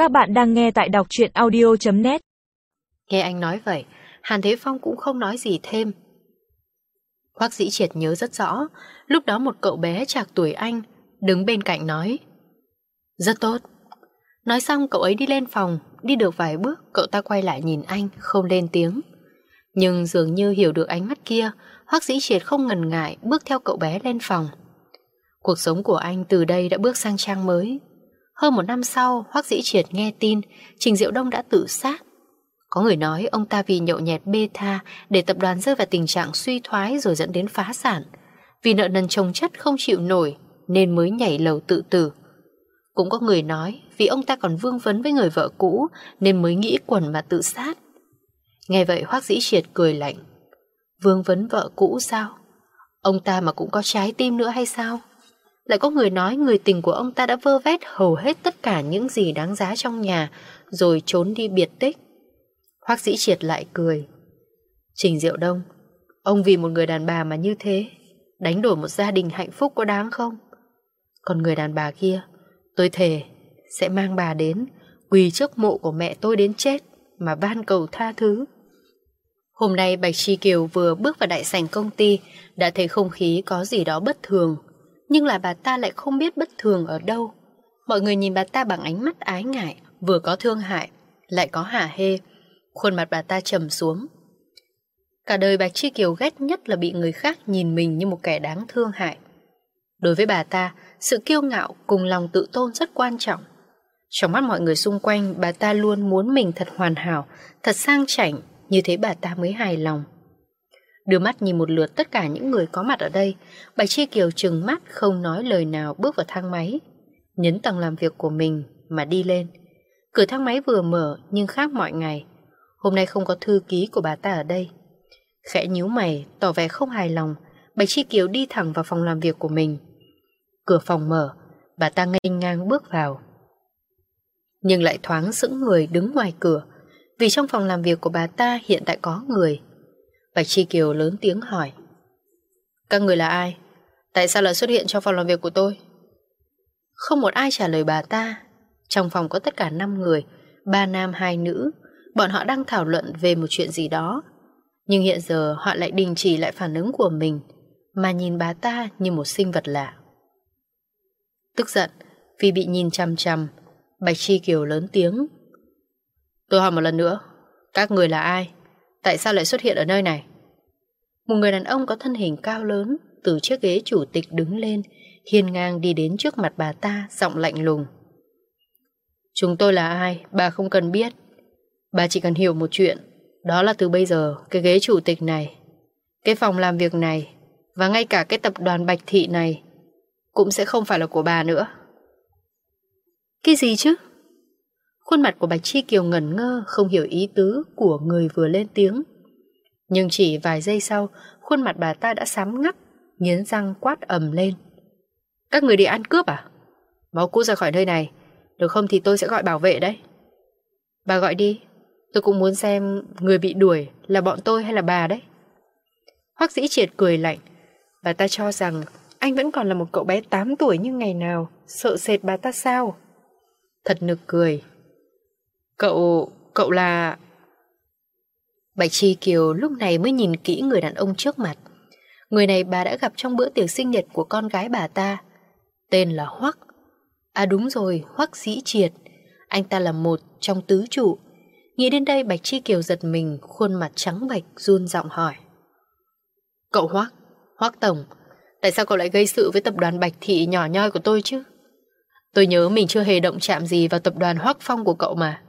Các bạn đang nghe tại đọc truyện audio.net. Nghe anh nói vậy, Hàn Thế Phong cũng không nói gì thêm. Hoắc Dĩ Triệt nhớ rất rõ, lúc đó một cậu bé trạc tuổi anh đứng bên cạnh nói: "Rất tốt." Nói xong cậu ấy đi lên phòng, đi được vài bước cậu ta quay lại nhìn anh, không lên tiếng. Nhưng dường như hiểu được ánh mắt kia, Hoắc Dĩ Triệt không ngần ngại bước theo cậu bé lên phòng. Cuộc sống của anh từ đây đã bước sang trang mới. Hơn một năm sau, Hoắc Dĩ Triệt nghe tin Trình Diệu Đông đã tự sát. Có người nói ông ta vì nhậu nhẹt bê tha để tập đoàn rơi vào tình trạng suy thoái rồi dẫn đến phá sản. Vì nợ nần chồng chất không chịu nổi nên mới nhảy lầu tự tử. Cũng có người nói vì ông ta còn vương vấn với người vợ cũ nên mới nghĩ quẩn mà tự sát. Nghe vậy Hoắc Dĩ Triệt cười lạnh. Vương vấn vợ cũ sao? Ông ta mà cũng có trái tim nữa hay sao? Lại có người nói người tình của ông ta đã vơ vét hầu hết tất cả những gì đáng giá trong nhà rồi trốn đi biệt tích. Hoắc Dĩ Triệt lại cười. Trình Diệu Đông, ông vì một người đàn bà mà như thế đánh đổi một gia đình hạnh phúc có đáng không? Còn người đàn bà kia, tôi thề sẽ mang bà đến quỳ trước mộ của mẹ tôi đến chết mà van cầu tha thứ. Hôm nay Bạch Chi Kiều vừa bước vào đại sảnh công ty đã thấy không khí có gì đó bất thường. Nhưng là bà ta lại không biết bất thường ở đâu. Mọi người nhìn bà ta bằng ánh mắt ái ngại, vừa có thương hại, lại có hả hê. Khuôn mặt bà ta trầm xuống. Cả đời Bạch Chi Kiều ghét nhất là bị người khác nhìn mình như một kẻ đáng thương hại. Đối với bà ta, sự kiêu ngạo cùng lòng tự tôn rất quan trọng. Trong mắt mọi người xung quanh, bà ta luôn muốn mình thật hoàn hảo, thật sang chảnh, như thế bà ta mới hài lòng. Đưa mắt nhìn một lượt tất cả những người có mặt ở đây, Bạch Chi Kiều trừng mắt không nói lời nào bước vào thang máy, nhấn tầng làm việc của mình mà đi lên. Cửa thang máy vừa mở nhưng khác mọi ngày. Hôm nay không có thư ký của bà ta ở đây. Khẽ nhíu mày, tỏ vẻ không hài lòng, Bạch Chi Kiều đi thẳng vào phòng làm việc của mình. Cửa phòng mở, bà ta nghênh ngang bước vào. Nhưng lại thoáng sững người đứng ngoài cửa, vì trong phòng làm việc của bà ta hiện tại có người. Bạch Chi Kiều lớn tiếng hỏi: "Các người là ai? Tại sao lại xuất hiện trong phòng làm việc của tôi?" Không một ai trả lời bà ta. Trong phòng có tất cả 5 người, 3 nam 2 nữ. Bọn họ đang thảo luận về một chuyện gì đó. Nhưng hiện giờ họ lại đình chỉ lại phản ứng của mình, mà nhìn bà ta như một sinh vật lạ. Tức giận vì bị nhìn chằm chằm, Bạch Chi Kiều lớn tiếng: "Tôi hỏi một lần nữa, các người là ai? Tại sao lại xuất hiện ở nơi này?" Một người đàn ông có thân hình cao lớn từ chiếc ghế chủ tịch đứng lên, hiên ngang đi đến trước mặt bà ta, giọng lạnh lùng: "Chúng tôi là ai, bà không cần biết. Bà chỉ cần hiểu một chuyện, đó là từ bây giờ cái ghế chủ tịch này, cái phòng làm việc này và ngay cả cái tập đoàn Bạch Thị này cũng sẽ không phải là của bà nữa." Cái gì chứ? Khuôn mặt của Bạch Chi Kiều ngẩn ngơ, không hiểu ý tứ của người vừa lên tiếng. Nhưng chỉ vài giây sau, khuôn mặt bà ta đã xám ngắt, nghiến răng quát ầm lên: "Các người đi ăn cướp à? Mau cút ra khỏi nơi này, được không thì tôi sẽ gọi bảo vệ đấy." "Bà gọi đi, tôi cũng muốn xem người bị đuổi là bọn tôi hay là bà đấy." Hoắc Dĩ Triệt cười lạnh. Bà ta cho rằng anh vẫn còn là một cậu bé 8 tuổi như ngày nào, sợ sệt bà ta sao? Thật nực cười. Cậu là... Bạch Chi Kiều lúc này mới nhìn kỹ người đàn ông trước mặt. Người này bà đã gặp trong bữa tiệc sinh nhật của con gái bà ta. Tên là Hoắc. À đúng rồi, Hoắc Dĩ Triệt. Anh ta là một trong tứ trụ. Nghĩ đến đây Bạch Chi Kiều giật mình, khuôn mặt trắng bệch run giọng hỏi: "Cậu Hoắc, Hoắc Tổng, tại sao cậu lại gây sự với tập đoàn Bạch Thị nhỏ nhoi của tôi chứ? Tôi nhớ mình chưa hề động chạm gì vào tập đoàn Hoắc Phong của cậu mà."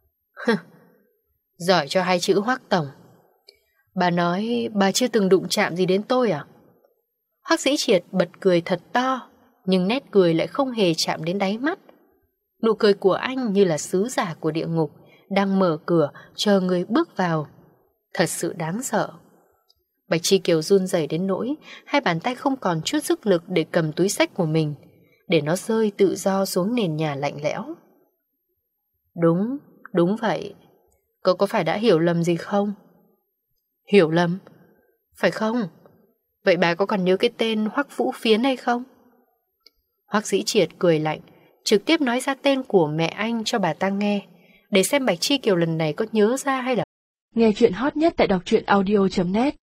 Giỏi cho 2 chữ Hoắc Tổng. Bà nói bà chưa từng đụng chạm gì đến tôi à? Hoắc Dĩ Triệt bật cười thật to, nhưng nét cười lại không hề chạm đến đáy mắt. Nụ cười của anh như là sứ giả của địa ngục đang mở cửa chờ người bước vào. Thật sự đáng sợ. Bạch Chi Kiều run rẩy đến nỗi hai bàn tay không còn chút sức lực để cầm túi xách của mình, để nó rơi tự do xuống nền nhà lạnh lẽo. Đúng vậy. Cậu có phải đã hiểu lầm gì không? Hiểu lầm? Phải không? Vậy bà có còn nhớ cái tên Hoắc Vũ Phiến hay không? Hoắc Dĩ Triệt cười lạnh, trực tiếp nói ra tên của mẹ anh cho bà ta nghe, để xem Bạch Chi Kiều lần này có nhớ ra hay là... Nghe chuyện hot nhất tại đọc truyện audio.net